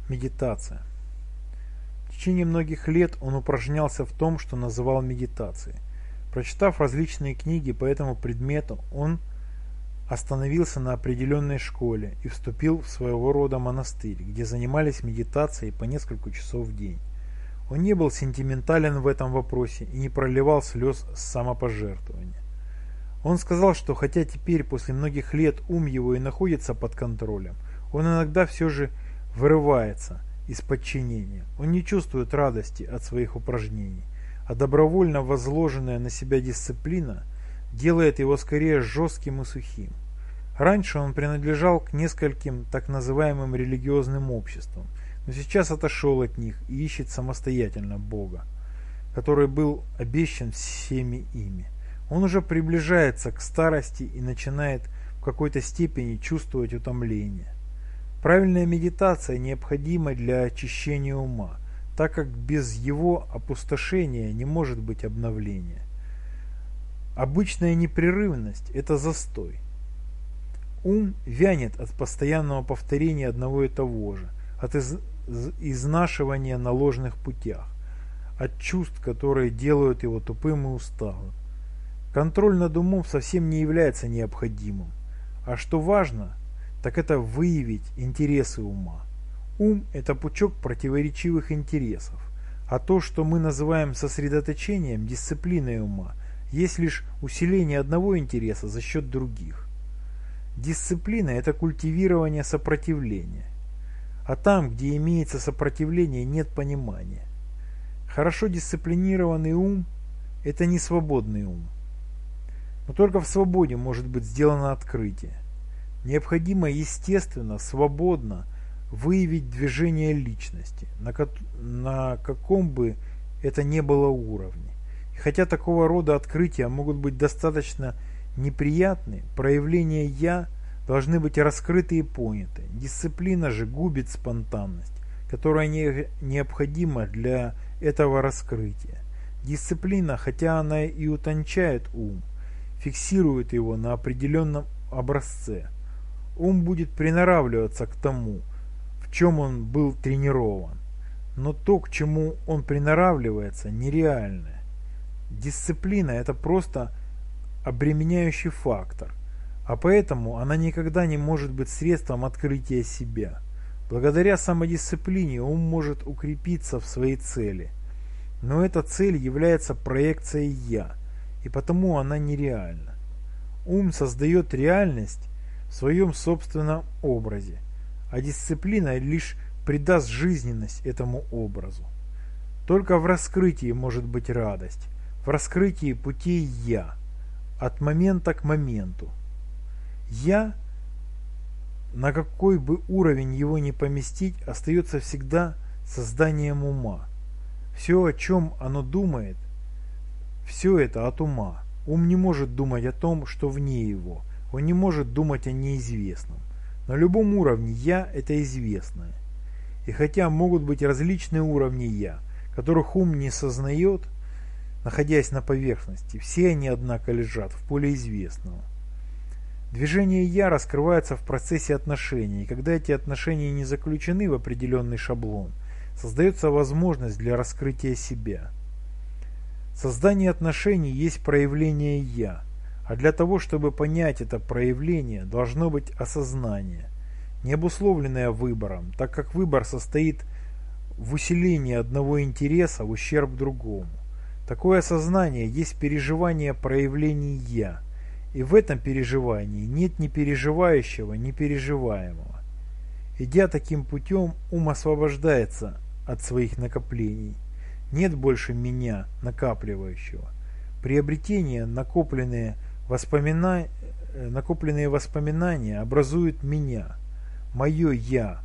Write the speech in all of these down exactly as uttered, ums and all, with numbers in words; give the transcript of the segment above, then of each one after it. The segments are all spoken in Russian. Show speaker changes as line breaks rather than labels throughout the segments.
Медитация. В течение многих лет он упражнялся в том, что называл медитацией. Прочитав различные книги по этому предмету, он остановился на определенной школе и вступил в своего рода монастырь, где занимались медитацией по несколько часов в день. Он не был сентиментален в этом вопросе и не проливал слез самопожертвования. Он сказал, что хотя теперь, после многих лет, ум его и находится под контролем, он иногда все же вырывается из подчинения. Он не чувствует радости от своих упражнений, а добровольно возложенная на себя дисциплина делает его скорее жестким и сухим. Раньше он принадлежал к нескольким так называемым религиозным обществам, но сейчас отошел от них и ищет самостоятельно Бога, который был обещан всеми ими. Он уже приближается к старости и начинает в какой-то степени чувствовать утомление. Правильная медитация необходима для очищения ума, так как без его опустошения не может быть обновления. Обычная непрерывность – это застой. Ум вянет от постоянного повторения одного и того же, от из, изнашивания на ложных путях, от чувств, которые делают его тупым и усталым. Контроль над умом совсем не является необходимым, а что важно, так это выявить интересы ума. Ум – это пучок противоречивых интересов, а то, что мы называем сосредоточением, дисциплиной ума, есть лишь усиление одного интереса за счет других. Дисциплина – это культивирование сопротивления, а там, где имеется сопротивление, нет понимания. Хорошо дисциплинированный ум – это не свободный ум. Но только в свободе может быть сделано открытие. Необходимо, естественно, свободно выявить движение личности, на, ко на каком бы это ни было уровне. И хотя такого рода открытия могут быть достаточно неприятны, проявления «я» должны быть раскрыты и поняты. Дисциплина же губит спонтанность, которая не необходима для этого раскрытия. Дисциплина, хотя она и утончает ум, фиксирует его на определенном образце. Ум будет приноравливаться к тому, в чем он был тренирован, но то, к чему он приноравливается, нереальное. Дисциплина – это просто обременяющий фактор, а поэтому она никогда не может быть средством открытия себя. Благодаря самодисциплине ум может укрепиться в своей цели, но эта цель является проекцией «я», и потому она нереальна. Ум создает реальность в своем собственном образе, а дисциплина лишь придаст жизненность этому образу. Только в раскрытии может быть радость, в раскрытии путей «я», от момента к моменту. «Я», на какой бы уровень его ни поместить, остается всегда созданием ума. Все, о чем оно думает, все это от ума. Ум не может думать о том, что вне его. Он не может думать о неизвестном. На любом уровне «я» – это известное. И хотя могут быть различные уровни «я», которых ум не сознает, находясь на поверхности, все они, однако, лежат в поле известного. Движение «я» раскрывается в процессе отношений, и когда эти отношения не заключены в определенный шаблон, создается возможность для раскрытия себя. Создание отношений есть проявление «я», а для того, чтобы понять это проявление, должно быть осознание, не обусловленное выбором, так как выбор состоит в усилении одного интереса в ущерб другому. Такое осознание есть переживание проявлений «я», и в этом переживании нет ни переживающего, ни переживаемого. Идя таким путем, ум освобождается от своих накоплений. Нет больше меня, накапливающего. Приобретение, накопленные воспоминания, накопленные воспоминания образуют меня. Мое «я»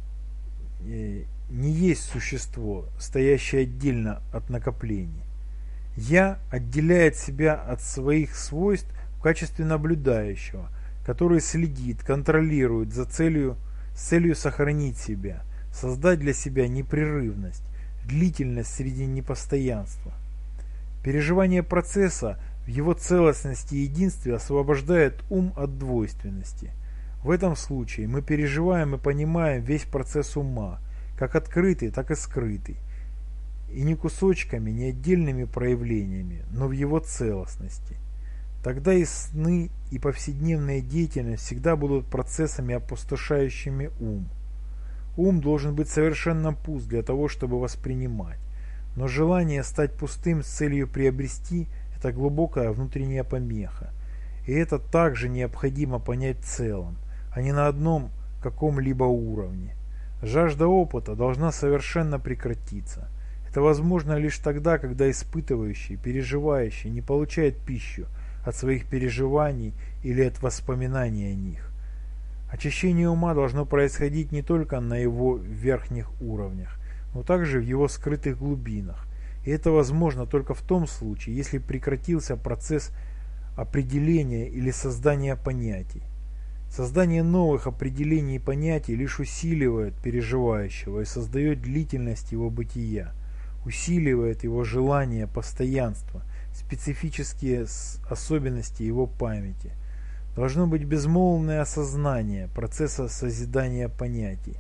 не есть существо, стоящее отдельно от накоплений. «Я» отделяет себя от своих свойств в качестве наблюдающего, который следит, контролирует за целью, с целью сохранить себя, создать для себя непрерывность, длительность среди непостоянства. Переживание процесса в его целостности и единстве освобождает ум от двойственности. В этом случае мы переживаем и понимаем весь процесс ума, как открытый, так и скрытый, и не кусочками, не отдельными проявлениями, но в его целостности. Тогда и сны, и повседневная деятельность всегда будут процессами, опустошающими ум. Ум должен быть совершенно пуст для того, чтобы воспринимать. Но желание стать пустым с целью приобрести – это глубокая внутренняя помеха. И это также необходимо понять в целом, а не на одном каком-либо уровне. Жажда опыта должна совершенно прекратиться. Это возможно лишь тогда, когда испытывающий, переживающий не получает пищу от своих переживаний или от воспоминаний о них. Очищение ума должно происходить не только на его верхних уровнях, но также в его скрытых глубинах. И это возможно только в том случае, если прекратился процесс определения или создания понятий. Создание новых определений и понятий лишь усиливает переживающего и создает длительность его бытия, усиливает его желание постоянства, специфические особенности его памяти. Должно быть безмолвное осознание процесса созидания понятий.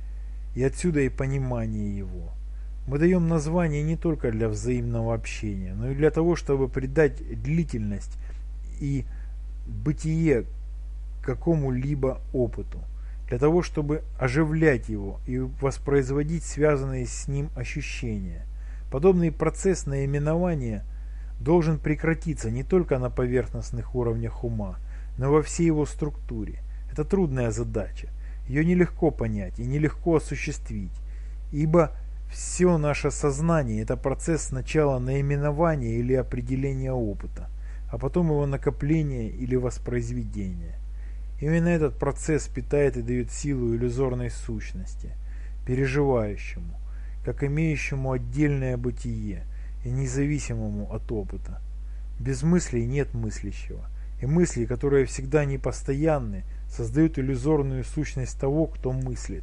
И отсюда и понимание его. Мы даем название не только для взаимного общения, но и для того, чтобы придать длительность и бытие какому-либо опыту, для того, чтобы оживлять его и воспроизводить связанные с ним ощущения. Подобный процесс наименования должен прекратиться не только на поверхностных уровнях ума, но во всей его структуре. Это трудная задача. Ее нелегко понять и нелегко осуществить, ибо все наше сознание – это процесс сначала наименования или определения опыта, а потом его накопления или воспроизведения. Именно этот процесс питает и дает силу иллюзорной сущности, переживающему, как имеющему отдельное бытие и независимому от опыта. Без мыслей нет мыслящего, и мысли, которые всегда непостоянны, создают иллюзорную сущность того, кто мыслит.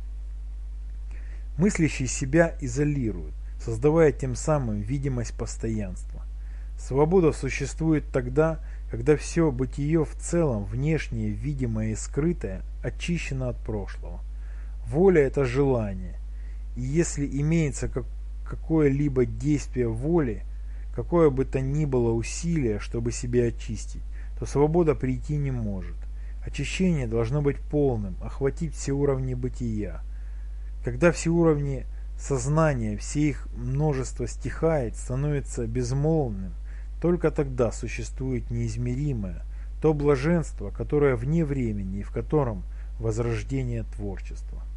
Мыслящий себя изолирует, создавая тем самым видимость постоянства. Свобода существует тогда, когда все бытие в целом, внешнее, видимое и скрытое, очищено от прошлого. Воля – это желание, и если имеется как какое-либо действие воли, какое бы то ни было усилие, чтобы себя очистить, то свобода прийти не может. Очищение должно быть полным, охватить все уровни бытия. Когда все уровни сознания, все их множество стихает, становится безмолвным, только тогда существует неизмеримое, то блаженство, которое вне времени и в котором возрождение творчества.